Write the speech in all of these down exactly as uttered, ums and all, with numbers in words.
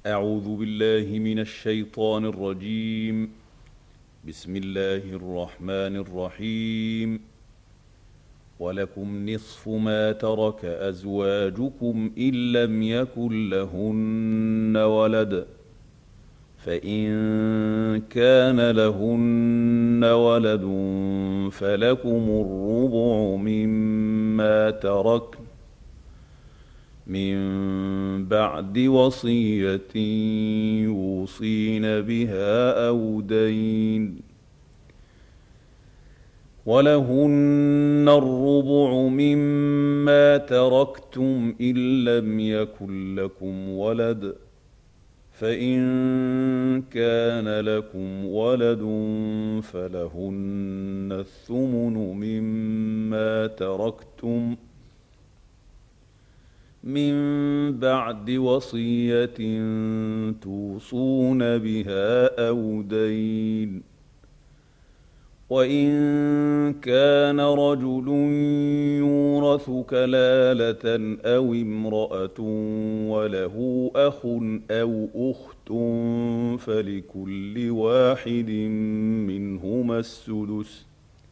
أعوذ بالله من الشيطان الرجيم. بسم الله الرحمن الرحيم. ولكم نصف ما ترك أزواجكم إن لم يكن لهن ولد، فإن كان لهن ولد فلكم الربع مما تركن من بعد وصية يوصين بها أو دين، ولهن الربع مما تركتم إن لم يكن لكم ولد، فإن كان لكم ولد فلهن الثمن مما تركتم من بعد وصية توصون بها أو دين. وإن كان رجل يورث كلالة أو امرأة وله أخ أو أخت فلكل واحد منهما السدس،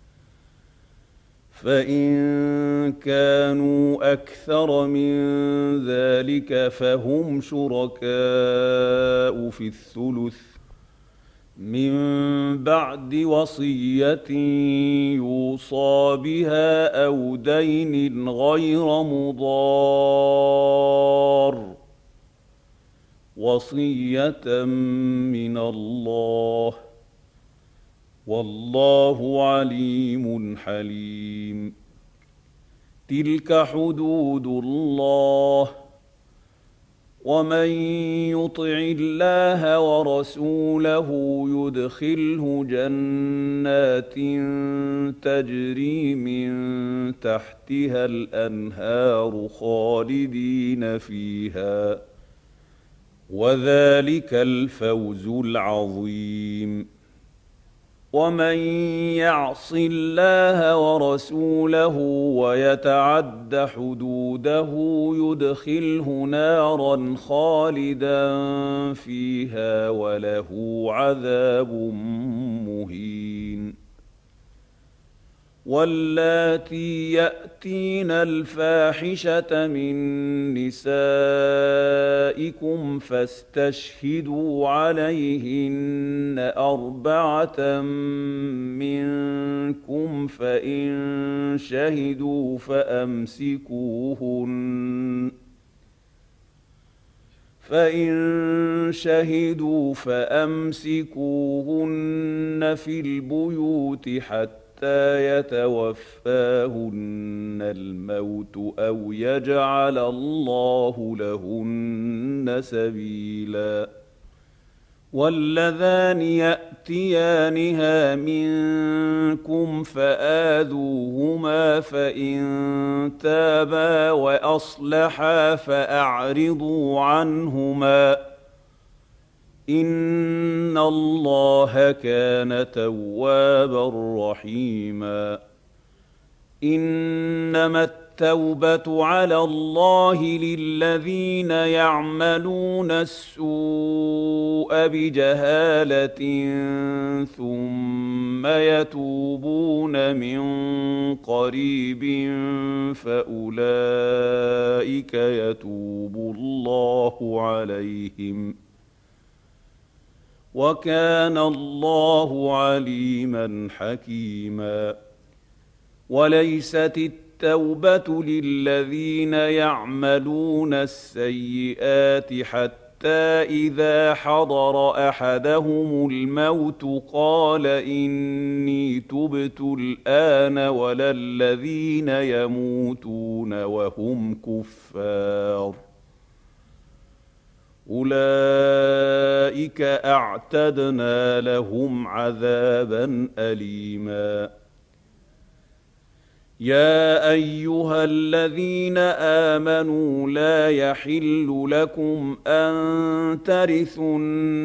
فإن كانوا أكثر من ذلك فهم شركاء في الثلث من بعد وصية يوصى بها أو دين غير مضار، وصية من الله، والله عليم حليم. تلك حدود الله، ومن يطع الله ورسوله يدخله جنات تجري من تحتها الأنهار خالدين فيها، وذلك الفوز العظيم. ومن يعص الله ورسوله ويتعد حدوده يدخله نارا خالدا فيها وله عذاب مهين. واللاتي يأتين الفاحشة من نسائكم فاستشهدوا عليهن أربعة منكم، فإن شهدوا فأمسكوهن فإن شهدوا فأمسكوهن في البيوت حتى يتوفاهن الموت أو يجعل الله لهن سبيلا. واللذان يأتيانها منكم فآذوهما، فإن تابا وأصلحا فأعرضوا عنهما، إن الله كان توابا رحيما. إنما التوبة على الله للذين يعملون السوء بجهالة ثم يتوبون من قريب فأولئك يتوب الله عليهم، وكان الله عليما حكيما. وليست التوبة للذين يعملون السيئات حتى إذا حضر أحدهم الموت قال إني تبت الآن، ولا الذين يموتون وهم كفار، أولئك أعتدنا لهم عذابا أليما. يا أيها الذين آمنوا لا يحل لكم أن ترثوا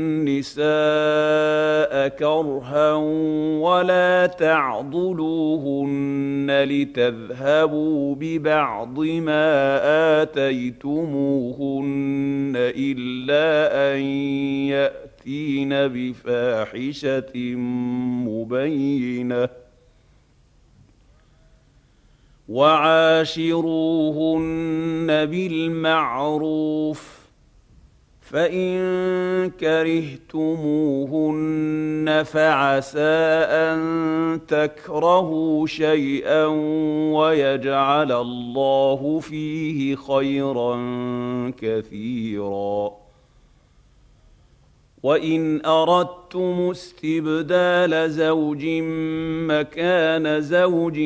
النساء كرها ولا تعضلوهن لتذهبوا ببعض ما آتيتموهن إلا أن يأتين بفاحشة مبينة وعاشروهن بالمعروف فإن كرهتموهن فعسى أن تكرهوا شيئا ويجعل الله فيه خيرا كثيرا وإن أردتم استبدال زوج مكان زوج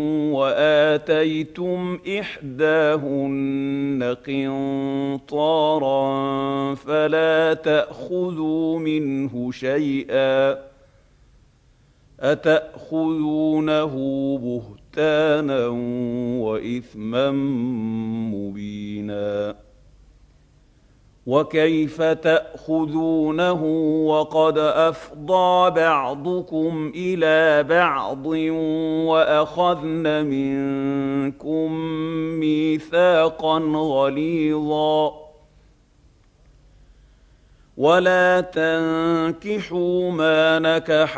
وآتيتم إحداهن قنطارا فلا تأخذوا منه شيئا أتأخذونه بهتانا وإثما مبينا وكيف تأخذونه وقد أفضى بعضكم إلى بعض وأخذن منكم ميثاقا غليظا ولا تنكحوا ما نكح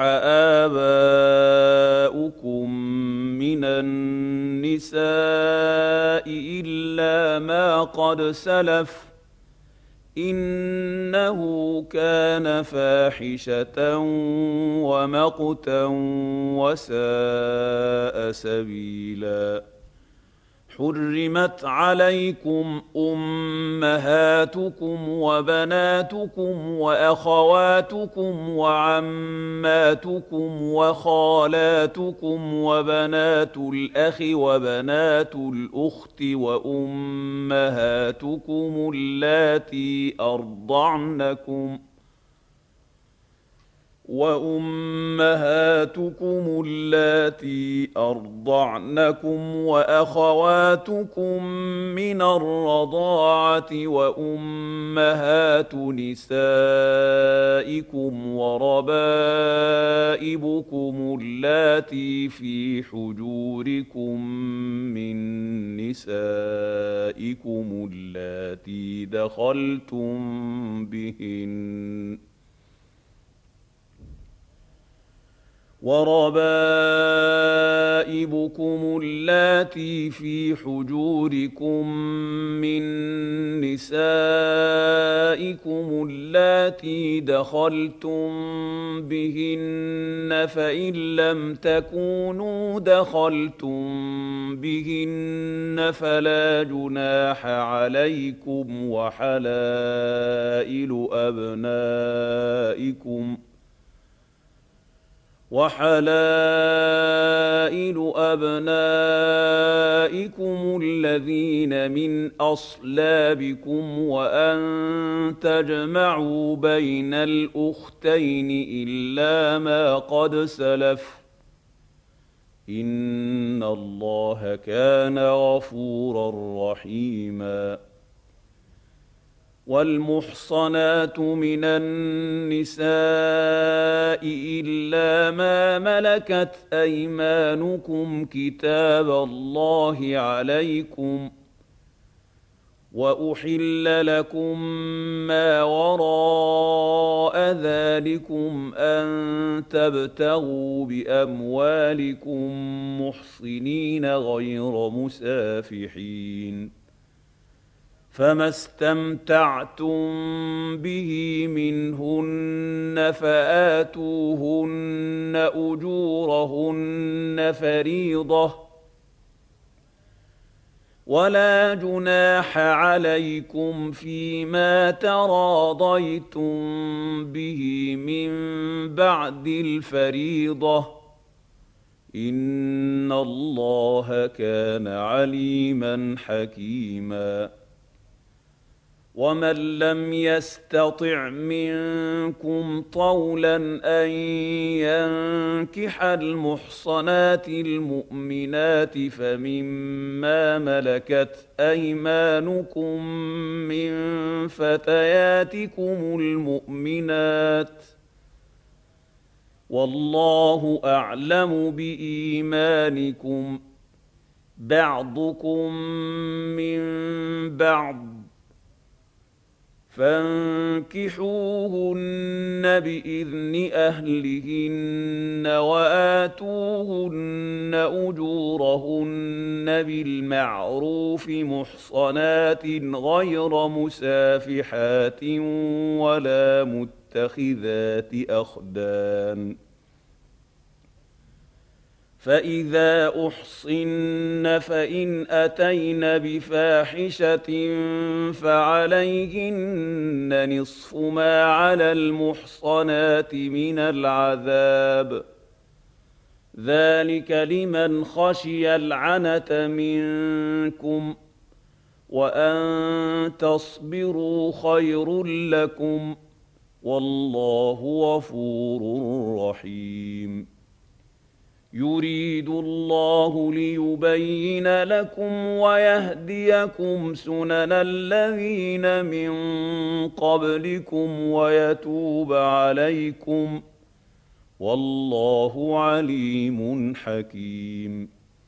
آباؤكم من النساء إلا ما قد سلف إنه كان فاحشة ومقتا وساء سبيلا حرمت عليكم أمهاتكم وبناتكم وأخواتكم وعماتكم وخالاتكم وبنات الأخ وبنات الأخت وأمهاتكم اللاتي أرضعنكم وأمهاتكم اللاتي أرضعنكم وأخواتكم من الرضاعة وأمهات نسائكم وربائبكم اللاتي في حجوركم من نسائكم اللاتي دخلتم بهن وربائبكم اللاتي في حجوركم من نسائكم اللاتي دخلتم بهن فإن لم تكونوا دخلتم بهن فلا جناح عليكم وحلائل أبنائكم وحلائل أبنائكم الذين من أصلابكم وأن تجمعوا بين الأختين إلا ما قد سلف إن الله كان غفورا رحيما والمحصنات من النساء إلا ما ملكت أيمانكم كتاب الله عليكم وأحل لكم ما وراء ذلكم أن تبتغوا بأموالكم محصنين غير مسافحين فما استمتعتم به منهن فآتوهن أجورهن فريضة ولا جناح عليكم فيما تراضيتم به من بعد الفريضة إن الله كان عليما حكيما ومن لم يستطع منكم طولا أن ينكح المحصنات المؤمنات فمما ملكت أيمانكم من فتياتكم المؤمنات والله أعلم بإيمانكم بعضكم من بعض فانكحوهن بإذن أهلهن وآتوهن أجورهن بالمعروف محصنات غير مسافحات ولا متخذات أخدان. فإذا أحصن فإن أتين بفاحشة فعليهن نصف ما على المحصنات من العذاب، ذلك لمن خشي العنة منكم، وأن تصبروا خير لكم، والله غفور رحيم. يريد الله ليبين لكم ويهديكم سنن الذين من قبلكم ويتوب عليكم، والله عليم حكيم.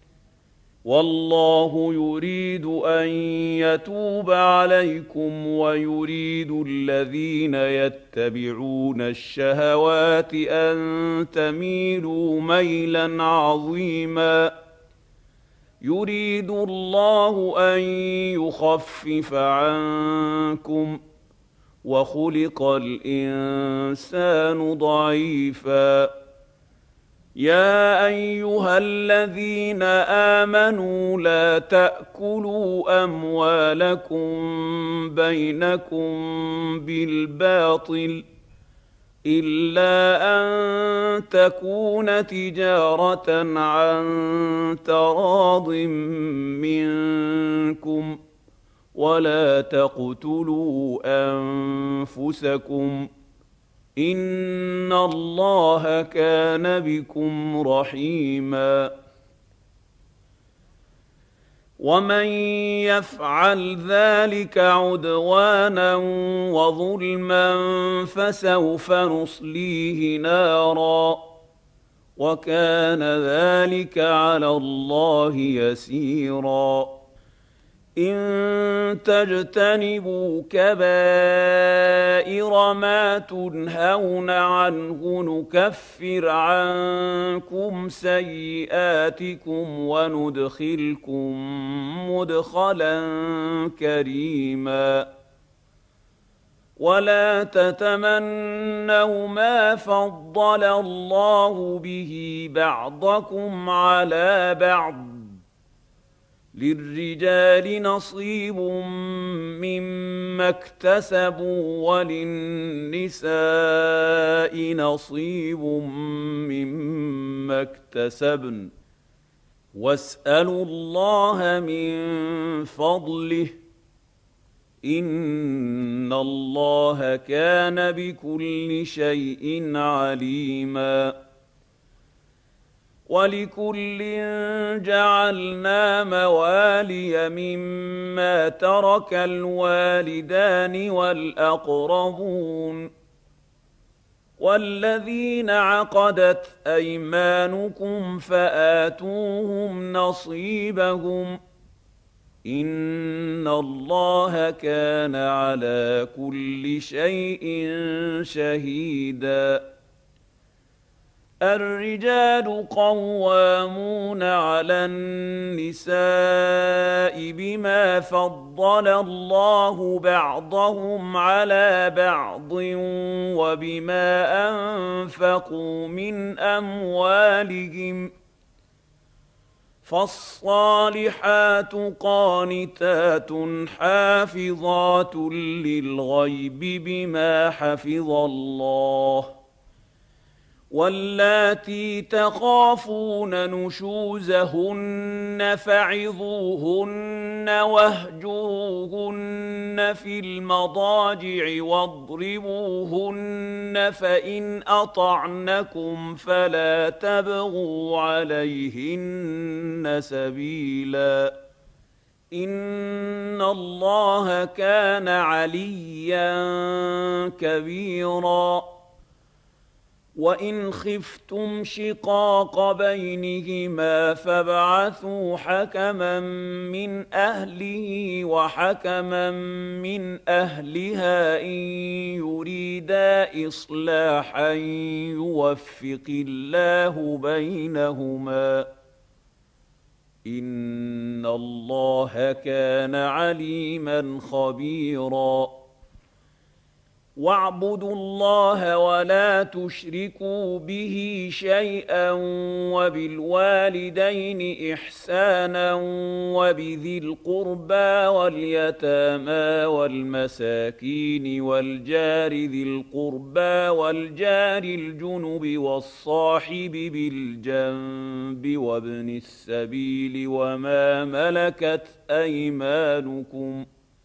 والله يريد أن يتوب عليكم ويريد الذين يتبعون الشهوات أن تميلوا ميلا عظيما. يريد الله أن يخفف عنكم، وخلق الإنسان ضعيفا. يا أيها الذين آمنوا لا تأكلوا أموالكم بينكم بالباطل إلا أن تكون تجارة عن تراض منكم، ولا تقتلوا أنفسكم، إن الله كان بكم رحيما. ومن يفعل ذلك عدوانا وظلما فسوف نصليه نارا، وكان ذلك على الله يسيرا. إن تجتنبوا كبائر ما تنهون عنه نكفر عنكم سيئاتكم وندخلكم مدخلا كريما. ولا تتمنوا ما فضل الله به بعضكم على بعض، للرجال نصيب مما اكتسبوا وللنساء نصيب مما اكتسبن، واسألوا الله من فضله، إن الله كان بكل شيء عليما. ولكل جعلنا موالي مما ترك الوالدان والأقربون، والذين عقدت أيمانكم فآتوهم نصيبهم، إن الله كان على كل شيء شهيدا. الرجال قوامون على النساء بما فضل الله بعضهم على بعض وبما أنفقوا من أموالهم، فالصالحات قانتات حافظات للغيب بما حفظ الله، واللاتي تخافون نشوزهن فعظوهن واهجروهن في المضاجع واضربوهن، فإن أطعنكم فلا تبغوا عليهن سبيلا، إن الله كان عليا كبيرا. وإن خفتم شقاق بينهما فابعثوا حكما من أهله وحكما من أهلها إن يريدا إصلاحا يوفق الله بينهما إن الله كان عليما خبيرا واعبدوا الله ولا تشركوا به شيئا وبالوالدين إحسانا وبذي القربى واليتامى والمساكين والجار ذي القربى والجار الجنب والصاحب بالجنب وابن السبيل وما ملكت أيمانكم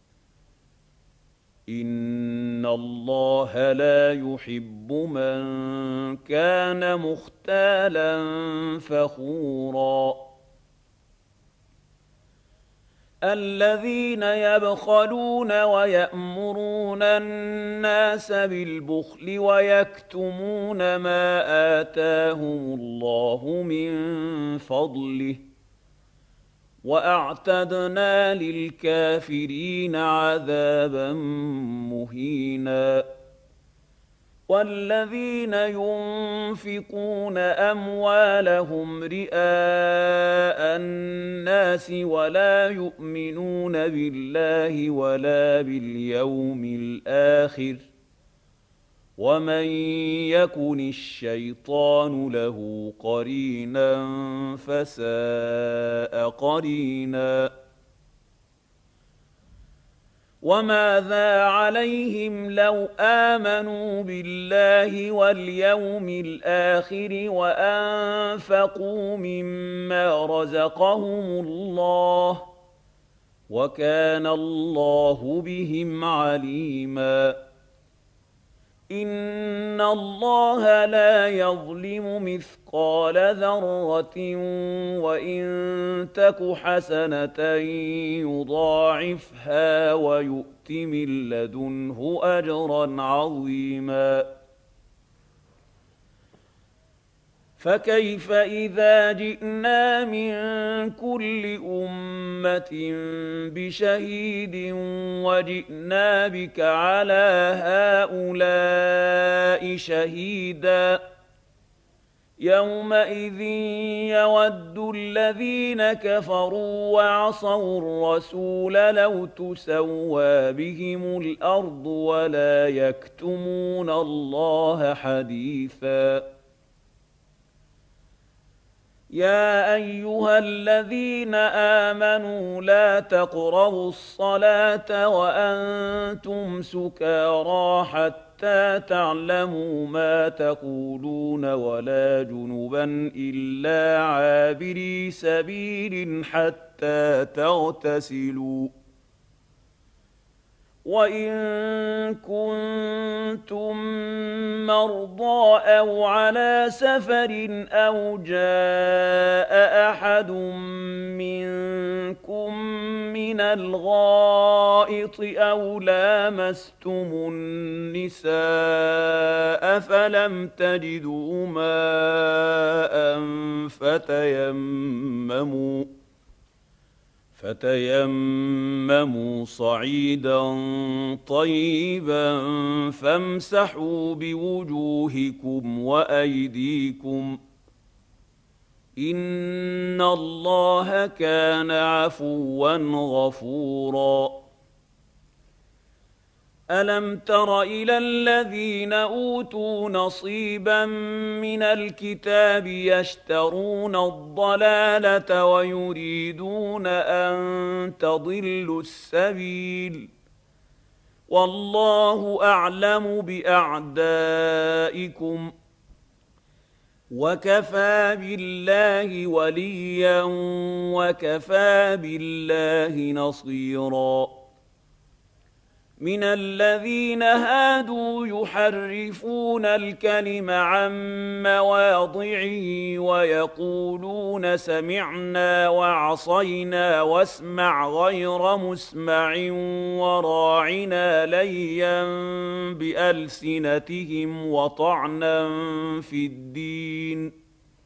إن الله لا يحب من كان مختالا فخورا الذين يبخلون ويأمرون الناس بالبخل ويكتمون ما آتاهم الله من فضله وأعتدنا للكافرين عذابا مهينا والذين ينفقون أموالهم رئاء الناس ولا يؤمنون بالله ولا باليوم الآخر ومن يكن الشيطان له قرينا فساء قرينا وماذا عليهم لو آمنوا بالله واليوم الآخر وأنفقوا مما رزقهم الله وكان الله بهم عليما إن الله لا يظلم مثقال ذرة وإن تك حسنة يضاعفها ويؤت من لدنه أجرا عظيما فكيف إذا جئنا من كل أمة بشهيد وجئنا بك على هؤلاء شهيدا يومئذ يود الذين كفروا وعصوا الرسول لو تسوى بهم الأرض ولا يكتمون الله حديثا يا أيها الذين آمنوا لا تقربوا الصلاة وأنتم سكارى حتى تعلموا ما تقولون ولا جنبا إلا عابري سبيل حتى تغتسلوا وإن كنتم مرضى أو على سفر أو جاء أحد منكم من الغائط أو لامستم النساء فلم تجدوا ماء فتيمموا فتيمموا صعيدا طيبا فامسحوا بوجوهكم وأيديكم إن الله كان عفوا غفورا ألم تر إلى الذين أوتوا نصيبا من الكتاب يشترون الضلالة ويريدون أن تضلوا السبيل والله أعلم بأعدائكم وكفى بالله وليا وكفى بالله نصيرا من الذين هادوا يحرفون الكلم عن مواضعه ويقولون سمعنا وعصينا واسمع غير مسمع وراعنا ليا بألسنتهم وطعنا في الدين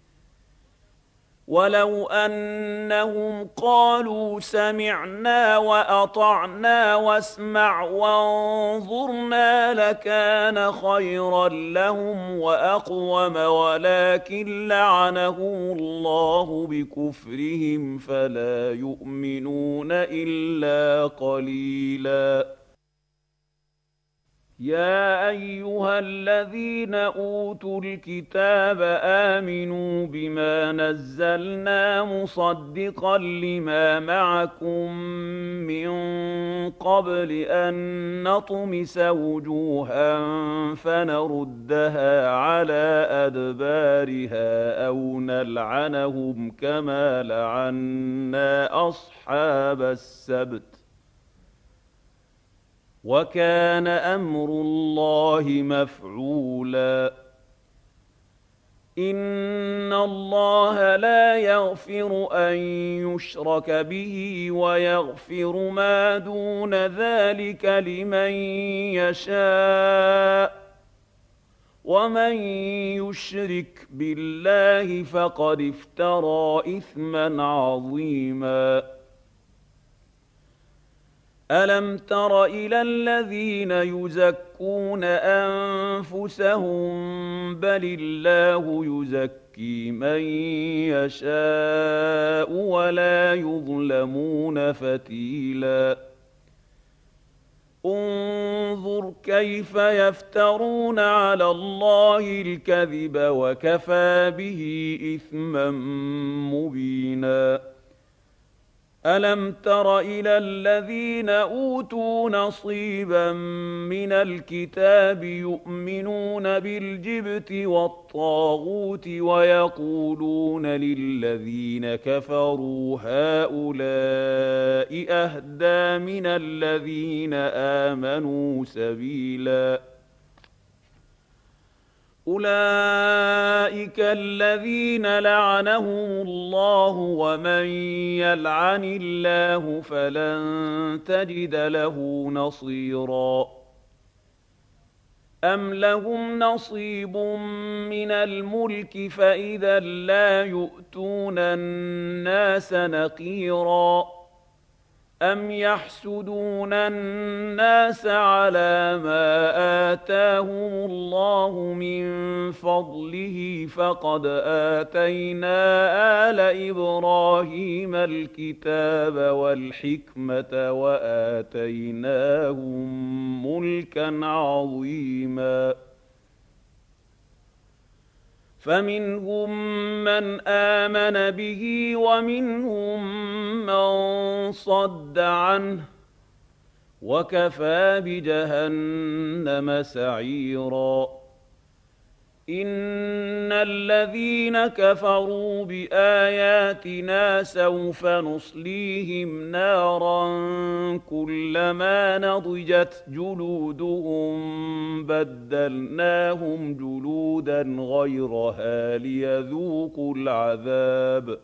ولو أنهم قالوا سمعنا وأطعنا واسمع وانظرنا لكان خيرا لهم وأقوم ولكن لعنهم الله بكفرهم فلا يؤمنون إلا قليلا. يا أيها الذين أوتوا الكتاب آمنوا بما نزلنا مصدقا لما معكم من قبل أن نطمس وجوها فنردها على أدبارها أو نلعنهم كما لعنا أصحاب السبت وكان أمر الله مفعولا. إن الله لا يغفر أن يشرك به ويغفر ما دون ذلك لمن يشاء ومن يشرك بالله فقد افترى إثما عظيما. ألم تر إلى الذين يزكون أنفسهم بل الله يزكي من يشاء ولا يظلمون فتيلا. انظر كيف يفترون على الله الكذب وكفى به إثما مبينا. ألم تر إلى الذين أوتوا نصيبا من الكتاب يؤمنون بالجبت والطاغوت ويقولون للذين كفروا هؤلاء أهدى من الذين آمنوا سبيلا. أولئك الذين لعنهم الله ومن يلعن الله فلن تجد له نصيرا. أم لهم نصيب من الملك فإذا لا يؤتون الناس نقيرا. أم يحسدون الناس على ما آتاهم الله من فضله فقد آتينا آل إبراهيم الكتاب والحكمة وآتيناهم ملكا عظيما. فمنهم من آمن به ومنهم من صد عنه وكفى بجهنم سعيرا. إن الذين كفروا بآياتنا سوف نصليهم نارا كلما نضجت جلودهم بدلناهم جلودا غيرها ليذوقوا العذاب.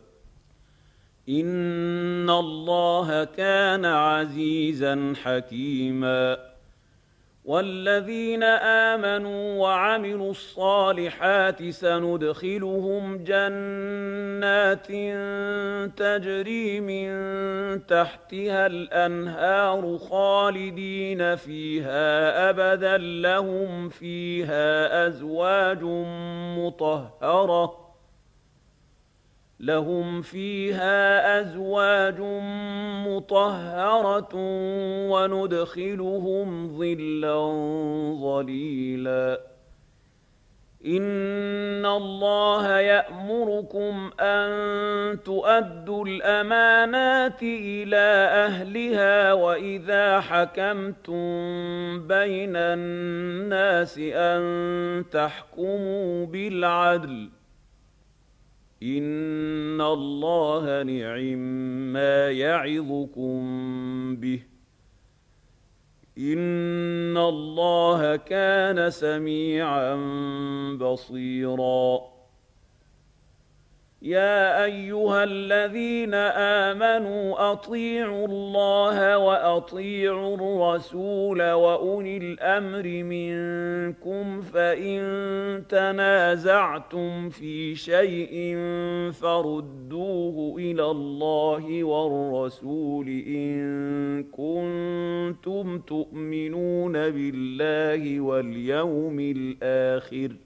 إن الله كان عزيزا حكيما. والذين آمنوا وعملوا الصالحات سندخلهم جنات تجري من تحتها الأنهار خالدين فيها أبدا لهم فيها أزواج مطهرة لهم فيها أزواج مطهرة وندخلهم ظلا ظليلا. إن الله يأمركم أن تؤدوا الأمانات إلى أهلها وإذا حكمتم بين الناس أن تحكموا بالعدل. إن الله نعم ما يعظكم به إِنَّ اللَّهَ كَانَ سَمِيعًا بَصِيرًا يَا أَيُّهَا الَّذِينَ آمَنُوا أَطِيعُوا اللَّهَ وَأَطِيعُوا الرَّسُولَ وَأُولِي الْأَمْرِ مِنكُمْ ۖ فَإِن تَنَازَعْتُمْ فِي شَيْءٍ فَرُدُّوهُ إِلَى اللَّهِ وَالرَّسُولِ إِن كُنتُمْ تُؤْمِنُونَ بِاللَّهِ وَالْيَوْمِ الْآخِرِ ۚ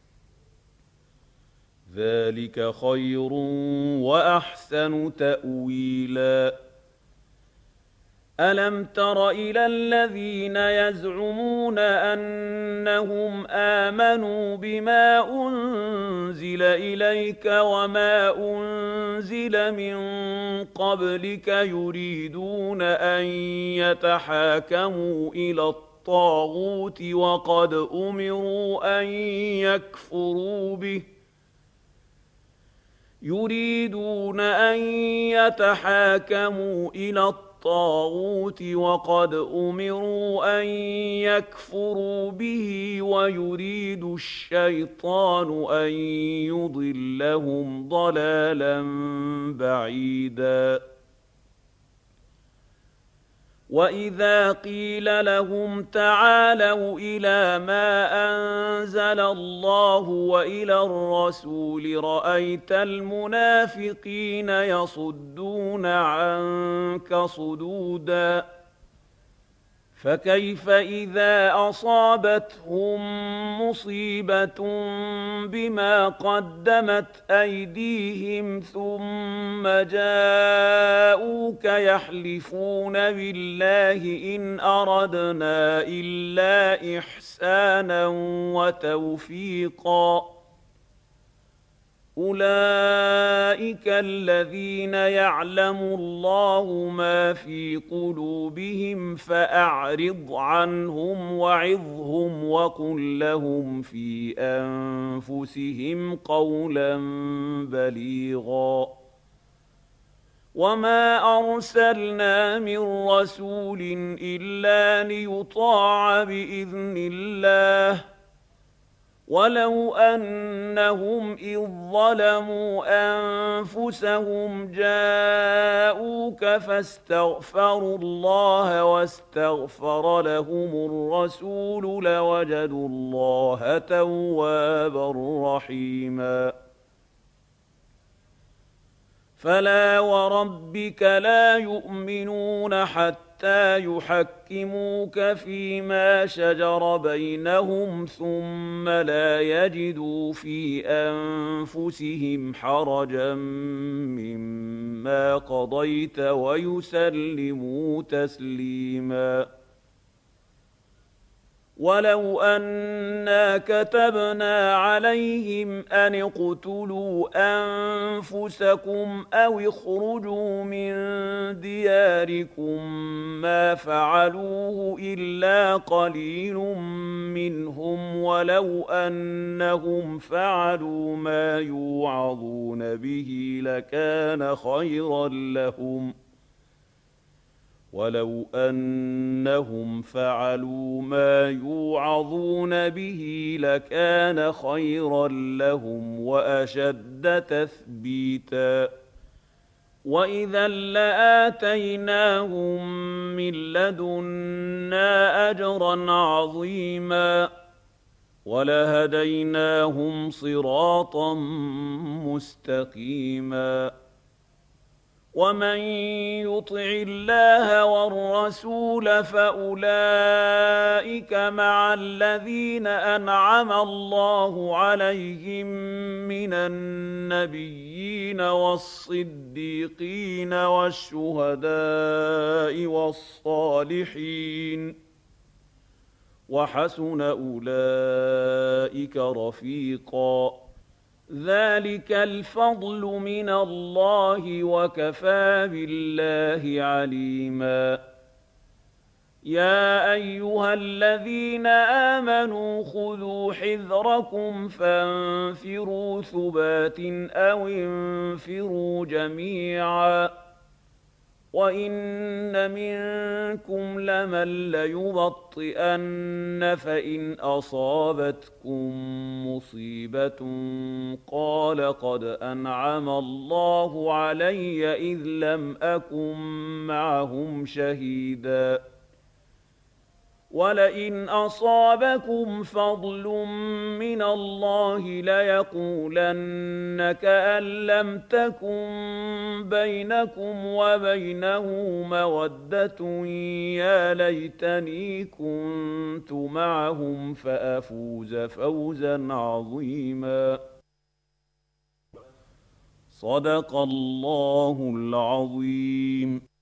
ذَٰلِكَ خَيْرٌ وَأَحْسَنُ تَأْوِيلًا أَلَمْ تَرَ إِلَى الَّذِينَ يَزْعُمُونَ أَنَّهُمْ آمَنُوا بِمَا أُنزِلَ إِلَيْكَ وَمَا أُنزِلَ مِن قَبْلِكَ يُرِيدُونَ أَن يَتَحَاكَمُوا إِلَى الطَّاغُوتِ وَقَدْ أُمِرُوا أَن يَكْفُرُوا بِهِ يُرِيدُونَ أَن يَتَحَاكَمُوا إِلَى الطَّاغُوتِ وَقَدْ أُمِرُوا أَن يَكْفُرُوا بِهِ وَيُرِيدُ الشَّيْطَانُ أَن يُضِلَّهُمْ ضَلَالًا بَعِيدًا وَإِذَا قِيلَ لَهُمْ تَعَالَوْا إِلَىٰ مَا أَنزَلَ اللَّهُ وَإِلَى الرَّسُولِ رَأَيْتَ الْمُنَافِقِينَ يَصُدُّونَ عَنكَ صُدُودًا فَكَيْفَ إِذَا أَصَابَتْهُم مُّصِيبَةٌ بِمَا قَدَّمَتْ أَيْدِيهِمْ ثُمَّ جَاءُوكَ يَحْلِفُونَ بِاللَّهِ إِنْ أَرَدْنَا إِلَّا إِحْسَانًا وَتَوْفِيقًا أُولَٰئِكَ الَّذِينَ يَعْلَمُ اللَّهُ مَا فِي قُلُوبِهِمْ فَأَعْرِضْ عَنْهُمْ وَعِظْهُمْ وَقُل لَّهُمْ فِي أَنفُسِهِمْ قَوْلًا بَلِيغًا وَمَا أَرْسَلْنَا مِن رَّسُولٍ إِلَّا لِيُطَاعَ بِإِذْنِ اللَّهِ وَلَوْ أَنَّهُمْ إِذ ظَّلَمُوا أَنفُسَهُمْ جَاءُوكَ فَاسْتَغْفَرُوا اللَّهَ وَاسْتَغْفَرَ لَهُمُ الرَّسُولُ لَوَجَدُوا اللَّهَ تَوَّابًا رَّحِيمًا فَلَا وَرَبِّكَ لَا يُؤْمِنُونَ حَتَّىٰ يُحَكِّمُوكَ فِيمَا شَجَرَ بَيْنَهُمْ ثُمَّ لَا يَجِدُوا فِي أَنفُسِهِمْ حَرَجًا مِّمَّا قَضَيْتَ وَيُسَلِّمُوا تَسْلِيمًا وَلَوْ أَنَّا كَتَبْنَا عَلَيْهِمْ أَنِ اقْتُلُوا أَنفُسَكُمْ أَوِ اخْرُجُوا مِن دِيَارِكُم مَّا فَعَلُوهُ إِلَّا قَلِيلٌ مِّنْهُمْ وَلَوْ أَنَّهُمْ فَعَلُوا مَا يُوعَظُونَ بِهِ لَكَانَ خَيْرًا لَّهُمْ وَلَوْ أَنَّهُمْ فَعَلُوا مَا يُوعَظُونَ بِهِ لَكَانَ خَيْرًا لَّهُمْ وَأَشَدَّ تَثْبِيتًا وَإِذًا لَّآتَيْنَاهُم مِّن لَّدُنَّا أَجْرًا عَظِيمًا وَلَهَدَيْنَاهُمْ صِرَاطًا مُّسْتَقِيمًا وَمَن يُطِعِ اللَّهَ وَالرَّسُولَ فَأُولَٰئِكَ مَعَ الَّذِينَ أَنْعَمَ اللَّهُ عَلَيْهِم مِّنَ النَّبِيِّينَ وَالصِّدِّيقِينَ وَالشُّهَدَاءِ وَالصَّالِحِينَ وَحَسُنَ أُولَٰئِكَ رَفِيقًا ذَلِكَ الْفَضْلُ مِنَ اللَّهِ وَكَفَىٰ بِاللَّهِ عَلِيمًا يَا أَيُّهَا الَّذِينَ آمَنُوا خُذُوا حِذْرَكُمْ فَانفِرُوا ثُبَاتٍ أَوِ انفِرُوا جَمِيعًا وَإِنَّ مِنكُمْ لَمَن لَّيُبَطِّئَنَّ فَإِنْ أَصَابَتْكُم مُّصِيبَةٌ قَالَ قَدْ أَنْعَمَ اللَّهُ عَلَيَّ إِذْ لَمْ أَكُن مَّعَهُمْ شَهِيدًا وَلَئِنْ أَصَابَكُمْ فَضْلٌ مِّنَ اللَّهِ لَيَقُولَنَّ كَأَن لَّمْ تَكُن بَيْنَكُمْ وَبَيْنَهُ مَوَدَّةٌ يَا لَيْتَنِي كُنتُ مَعَهُمْ فَأَفُوزَ فَوْزًا عَظِيمًا. صدق الله العظيم.